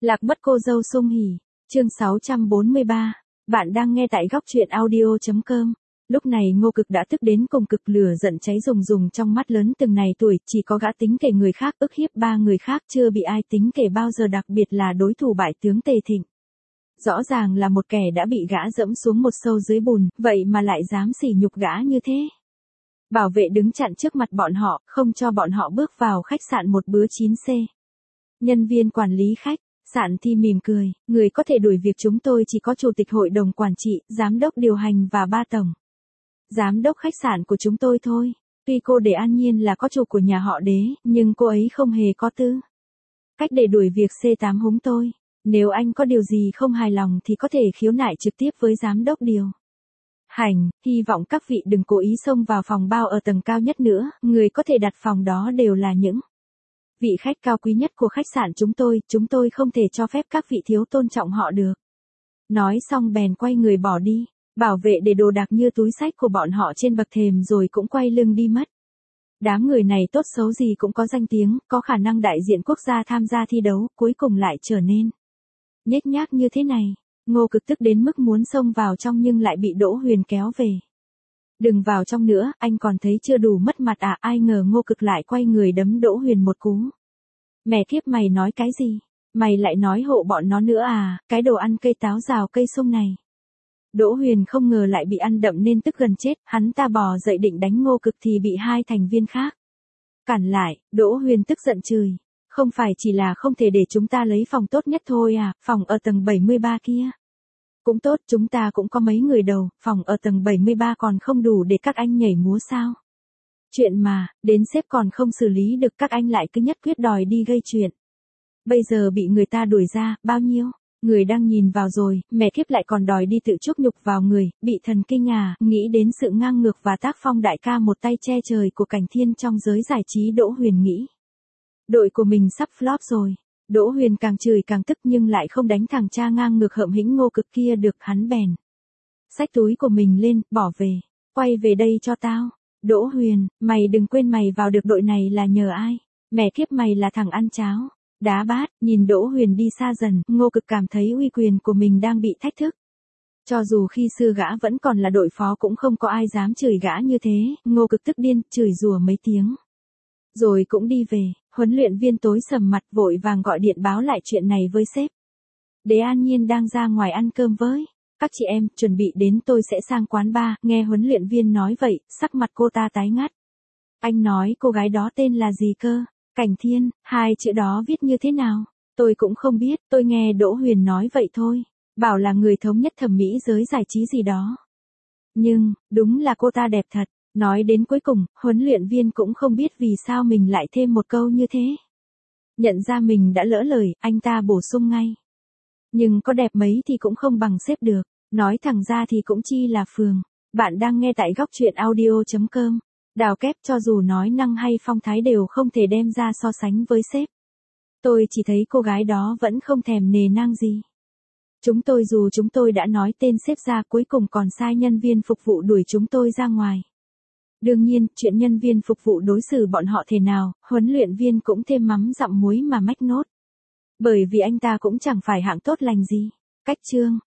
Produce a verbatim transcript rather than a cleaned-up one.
Lạc mất cô dâu Sung Hỉ, chương sáu trăm bốn mươi ba. Bạn đang nghe tại góc truyện audio.com. Lúc này Ngô Cực đã tức đến cùng cực, lửa giận cháy rùng rùng trong mắt, lớn từng này tuổi, chỉ có gã tính kể người khác, ức hiếp ba người khác, chưa bị ai tính kể bao giờ, đặc biệt là đối thủ bại tướng Tề Thịnh. Rõ ràng là một kẻ đã bị gã dẫm xuống một sâu dưới bùn, vậy mà lại dám sỉ nhục gã như thế. Bảo vệ đứng chặn trước mặt bọn họ, không cho bọn họ bước vào khách sạn một bữa chín C. Nhân viên quản lý khách sạn thì mỉm cười, người có thể đuổi việc chúng tôi chỉ có chủ tịch hội đồng quản trị, giám đốc điều hành và ba tổng giám đốc khách sạn của chúng tôi thôi. Tuy cô Để An Nhiên là có chủ của nhà họ Đế, nhưng cô ấy không hề có tư cách để đuổi việc C tám húng tôi. Nếu anh có điều gì không hài lòng thì có thể khiếu nại trực tiếp với giám đốc điều hành. Hy vọng các vị đừng cố ý xông vào phòng bao ở tầng cao nhất nữa, người có thể đặt phòng đó đều là những vị khách cao quý nhất của khách sạn chúng tôi, chúng tôi không thể cho phép các vị thiếu tôn trọng họ được. Nói xong bèn quay người bỏ đi, bảo vệ để đồ đạc như túi xách của bọn họ trên bậc thềm rồi cũng quay lưng đi mất. Đám người này tốt xấu gì cũng có danh tiếng, có khả năng đại diện quốc gia tham gia thi đấu, cuối cùng lại trở nên nhếch nhác như thế này. Ngô Cực tức đến mức muốn xông vào trong nhưng lại bị Đỗ Huyền kéo về. Đừng vào trong nữa, anh còn thấy chưa đủ mất mặt à? Ai ngờ Ngô Cực lại quay người đấm Đỗ Huyền một cú. Mẹ kiếp, mày nói cái gì? Mày lại nói hộ bọn nó nữa à, cái đồ ăn cây táo rào cây sung này. Đỗ Huyền không ngờ lại bị ăn đậm nên tức gần chết, hắn ta bò dậy định đánh Ngô Cực thì bị hai thành viên khác cản lại. Đỗ Huyền tức giận chửi, không phải chỉ là không thể để chúng ta lấy phòng tốt nhất thôi à, phòng ở tầng bảy mươi ba kia cũng tốt, chúng ta cũng có mấy người đầu, phòng ở tầng bảy mươi ba còn không đủ để các anh nhảy múa sao? Chuyện mà, đến sếp còn không xử lý được, các anh lại cứ nhất quyết đòi đi gây chuyện. Bây giờ bị người ta đuổi ra, bao nhiêu người đang nhìn vào rồi, mẹ kiếp lại còn đòi đi tự chuốc nhục vào người, bị thần kinh à? Nghĩ đến sự ngang ngược và tác phong đại ca một tay che trời của Cảnh Thiên trong giới giải trí, Đỗ Huyền nghĩ đội của mình sắp flop rồi. Đỗ Huyền càng chửi càng tức nhưng lại không đánh thằng cha ngang ngược hậm hĩnh Ngô Cực kia được, hắn bèn xách túi của mình lên, bỏ về, quay về đây cho tao. Đỗ Huyền, mày đừng quên mày vào được đội này là nhờ ai? Mẹ kiếp, mày là thằng ăn cháo đá bát. Nhìn Đỗ Huyền đi xa dần, Ngô Cực cảm thấy uy quyền của mình đang bị thách thức. Cho dù khi xưa gã vẫn còn là đội phó cũng không có ai dám chửi gã như thế. Ngô Cực tức điên, chửi rủa mấy tiếng rồi cũng đi về. Huấn luyện viên tối sầm mặt, vội vàng gọi điện báo lại chuyện này với sếp. Đế An Nhiên đang ra ngoài ăn cơm với các chị em, chuẩn bị đến, tôi sẽ sang quán bar. Nghe huấn luyện viên nói vậy, sắc mặt cô ta tái ngắt. Anh nói cô gái đó tên là gì cơ? Cảnh Thiên, hai chữ đó viết như thế nào? Tôi cũng không biết, tôi nghe Đỗ Huyền nói vậy thôi. Bảo là người thống nhất thẩm mỹ giới giải trí gì đó. Nhưng, đúng là cô ta đẹp thật. Nói đến cuối cùng, huấn luyện viên cũng không biết vì sao mình lại thêm một câu như thế. Nhận ra mình đã lỡ lời, anh ta bổ sung ngay. Nhưng có đẹp mấy thì cũng không bằng sếp được. Nói thẳng ra thì cũng chi là phường. Bạn đang nghe tại góc truyện audio.com. Đào kép, cho dù nói năng hay phong thái đều không thể đem ra so sánh với sếp. Tôi chỉ thấy cô gái đó vẫn không thèm nề nang gì. Chúng tôi dù chúng tôi đã nói tên sếp ra, cuối cùng còn sai nhân viên phục vụ đuổi chúng tôi ra ngoài. Đương nhiên, chuyện nhân viên phục vụ đối xử bọn họ thế nào, huấn luyện viên cũng thêm mắm dặm muối mà mách nốt. Bởi vì anh ta cũng chẳng phải hạng tốt lành gì. Cách chương